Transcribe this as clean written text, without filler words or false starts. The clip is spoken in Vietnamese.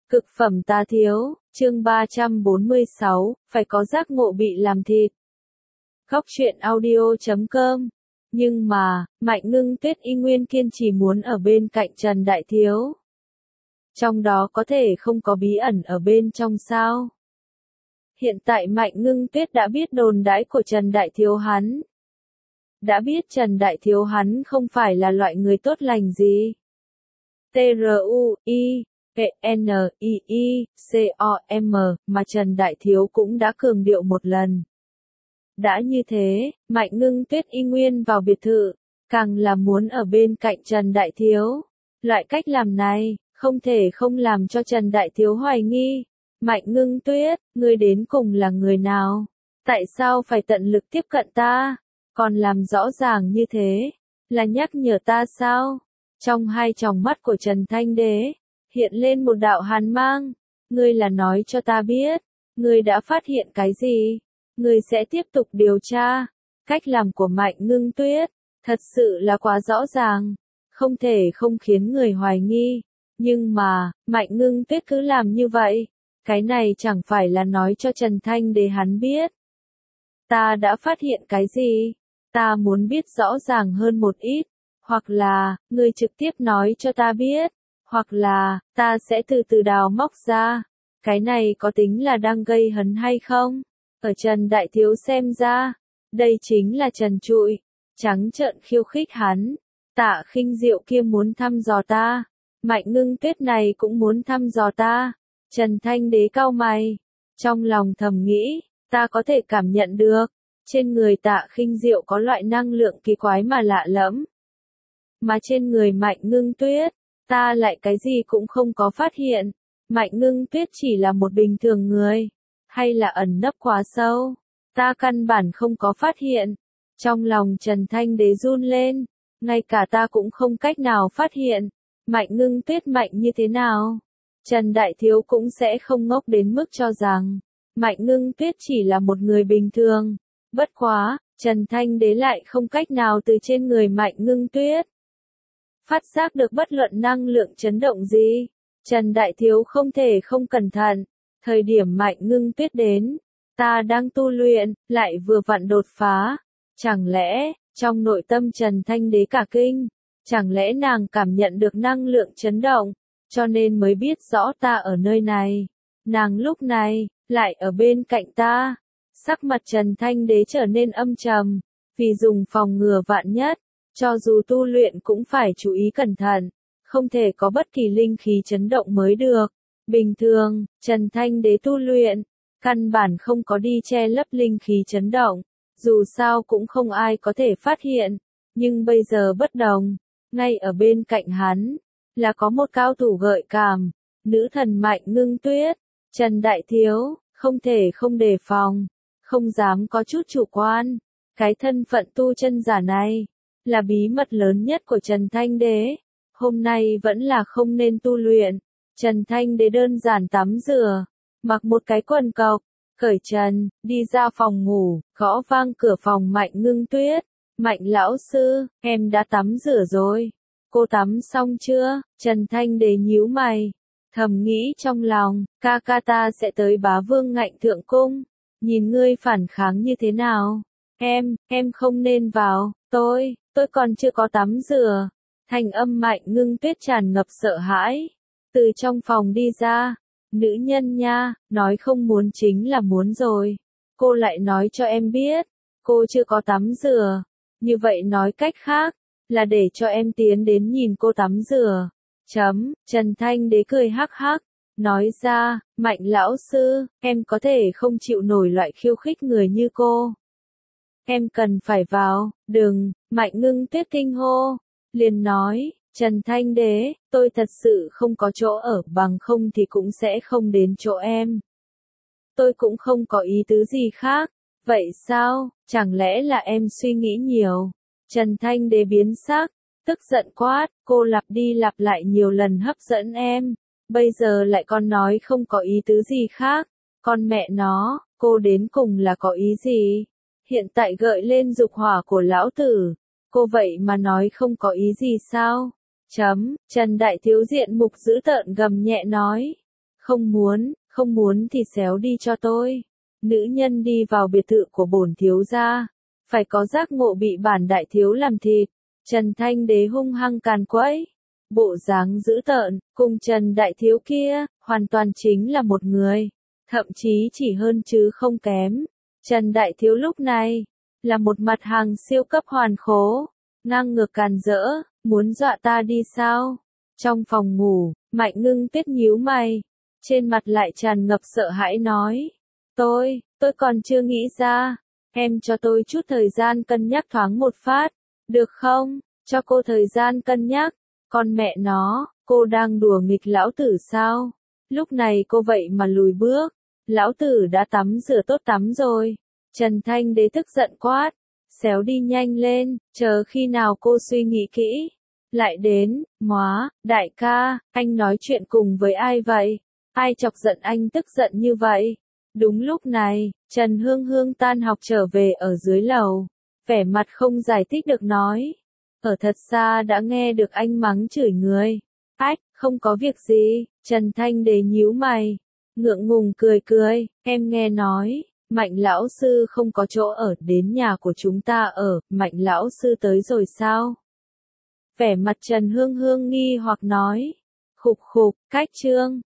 Cực phẩm tá thiếu, chương 346, phải có giác ngộ bị làm thịt. Góc truyện audio.com. Nhưng mà, Mạnh Ngưng Tuyết y nguyên kiên trì muốn ở bên cạnh Trần Đại Thiếu. Trong đó có thể không có bí ẩn ở bên trong sao? Hiện tại Mạnh Ngưng Tuyết đã biết đồn đãi của Trần Đại Thiếu hắn. Đã biết Trần Đại Thiếu hắn không phải là loại người tốt lành gì. TRUI-PNII-COM mà Trần Đại Thiếu cũng đã cường điệu một lần. Đã như thế, Mạnh Ngưng Tuyết y nguyên vào biệt thự, càng là muốn ở bên cạnh Trần Đại Thiếu. Loại cách làm này, không thể không làm cho Trần Đại Thiếu hoài nghi. Mạnh Ngưng Tuyết, ngươi đến cùng là người nào? Tại sao phải tận lực tiếp cận ta? Còn làm rõ ràng như thế, là nhắc nhở ta sao? Trong hai tròng mắt của Trần Thanh Đế, hiện lên một đạo hàn mang. Ngươi là nói cho ta biết, ngươi đã phát hiện cái gì? Ngươi sẽ tiếp tục điều tra. Cách làm của Mạnh Ngưng Tuyết, thật sự là quá rõ ràng, không thể không khiến người hoài nghi. Nhưng mà, Mạnh Ngưng Tuyết cứ làm như vậy, cái này chẳng phải là nói cho Trần Thanh Đế hắn biết. Ta đã phát hiện cái gì? Ta muốn biết rõ ràng hơn một ít. Hoặc là, ngươi trực tiếp nói cho ta biết. Hoặc là, ta sẽ từ từ đào móc ra. Cái này có tính là đang gây hấn hay không? Ở Trần Đại Thiếu xem ra, đây chính là trần trụi, trắng trợn khiêu khích hắn. Tạ Khinh Diệu kia muốn thăm dò ta. Mạnh Ngưng Tuyết này cũng muốn thăm dò ta. Trần Thanh Đế cau mày. Trong lòng thầm nghĩ, ta có thể cảm nhận được. Trên người Tạ Khinh Diệu có loại năng lượng kỳ quái mà lạ lẫm. Mà trên người Mạnh Ngưng Tuyết, ta lại cái gì cũng không có phát hiện. Mạnh Ngưng Tuyết chỉ là một bình thường người, hay là ẩn nấp quá sâu, ta căn bản không có phát hiện. Trong lòng Trần Thanh Đế run lên, ngay cả ta cũng không cách nào phát hiện. Mạnh Ngưng Tuyết mạnh như thế nào? Trần Đại Thiếu cũng sẽ không ngốc đến mức cho rằng Mạnh Ngưng Tuyết chỉ là một người bình thường. Bất quá, Trần Thanh Đế lại không cách nào từ trên người Mạnh Ngưng Tuyết phát giác được bất luận năng lượng chấn động gì. Trần Đại Thiếu không thể không cẩn thận. Thời điểm Mạnh Ngưng Tuyết đến, ta đang tu luyện, lại vừa vặn đột phá. Chẳng lẽ, trong nội tâm Trần Thanh Đế cả kinh, chẳng lẽ nàng cảm nhận được năng lượng chấn động, cho nên mới biết rõ ta ở nơi này. Nàng lúc này, lại ở bên cạnh ta. Sắc mặt Trần Thanh Đế trở nên âm trầm, vì dùng phòng ngừa vạn nhất, cho dù tu luyện cũng phải chú ý cẩn thận, không thể có bất kỳ linh khí chấn động mới được. Bình thường, Trần Thanh Đế tu luyện, căn bản không có đi che lấp linh khí chấn động, dù sao cũng không ai có thể phát hiện, nhưng bây giờ bất đồng, ngay ở bên cạnh hắn, là có một cao thủ gợi cảm, nữ thần Mạnh Ngưng Tuyết. Trần Đại Thiếu, không thể không đề phòng, không dám có chút chủ quan. Cái thân phận tu chân giả này, là bí mật lớn nhất của Trần Thanh Đế. Hôm nay vẫn là không nên tu luyện. Trần Thanh Đế đơn giản tắm rửa, mặc một cái quần cộc, cởi trần, đi ra phòng ngủ, gõ vang cửa phòng Mạnh Ngưng Tuyết. Mạnh lão sư, em đã tắm rửa rồi. Cô tắm xong chưa? Trần Thanh Đế nhíu mày, thầm nghĩ trong lòng, ca ca ta sẽ tới Bá Vương Ngạnh Thượng Cung. Nhìn ngươi phản kháng như thế nào? Em không nên vào, tôi còn chưa có tắm rửa. Thanh âm Mạnh Ngưng Tuyết tràn ngập sợ hãi. Từ trong phòng đi ra, nữ nhân nha, nói không muốn chính là muốn rồi. Cô lại nói cho em biết, cô chưa có tắm rửa. Như vậy nói cách khác, là để cho em tiến đến nhìn cô tắm rửa. Trần Thanh Đế cười hắc hắc, nói ra, Mạnh lão sư, em có thể không chịu nổi loại khiêu khích người như cô. Em cần phải vào, đừng. Mạnh Ngưng Tuyết kinh hô, liền nói, Trần Thanh Đế, tôi thật sự không có chỗ ở, bằng không thì cũng sẽ không đến chỗ em. Tôi cũng không có ý tứ gì khác. Vậy sao, chẳng lẽ là em suy nghĩ nhiều? Trần Thanh Đế biến sắc, tức giận quát, cô lặp đi lặp lại nhiều lần hấp dẫn em, bây giờ lại còn nói không có ý tứ gì khác. Con mẹ nó, cô đến cùng là có ý gì? Hiện tại gợi lên dục hỏa của lão tử, cô vậy mà nói không có ý gì sao? Trần Đại Thiếu diện mục dữ tợn gầm nhẹ nói, Không muốn thì xéo đi cho tôi. Nữ nhân đi vào biệt thự của bổn thiếu gia, phải có giác ngộ bị bản đại thiếu làm thịt. Trần Thanh Đế hung hăng càn quấy, bộ dáng dữ tợn, cùng Trần đại thiếu kia, hoàn toàn chính là một người, thậm chí chỉ hơn chứ không kém. Trần đại thiếu lúc này, là một mặt hàng siêu cấp hoàn khố, ngang ngược càn rỡ, muốn dọa ta đi sao? Trong phòng ngủ, Mạnh Ngưng Tuyết nhíu mày, trên mặt lại tràn ngập sợ hãi nói. Tôi còn chưa nghĩ ra, em cho tôi chút thời gian cân nhắc thoáng một phát, được không? Cho cô thời gian cân nhắc, con mẹ nó, cô đang đùa nghịch lão tử sao? Lúc này cô vậy mà lùi bước, lão tử đã tắm rửa tốt tắm rồi. Trần Thanh Đế tức giận quát, xéo đi nhanh lên, chờ khi nào cô suy nghĩ kỹ. Lại đến, đại ca, anh nói chuyện cùng với ai vậy? Ai chọc giận anh tức giận như vậy? Đúng lúc này, Trần Hương Hương tan học trở về ở dưới lầu, vẻ mặt không giải thích được nói. Ở thật xa đã nghe được anh mắng chửi người. Ách, không có việc gì, Trần Thanh Đế nhíu mày, ngượng ngùng cười, em nghe nói, Mạnh lão sư không có chỗ ở, đến nhà của chúng ta ở, Mạnh lão sư tới rồi sao? Vẻ mặt Trần Hương Hương nghi hoặc nói, khục, cách chương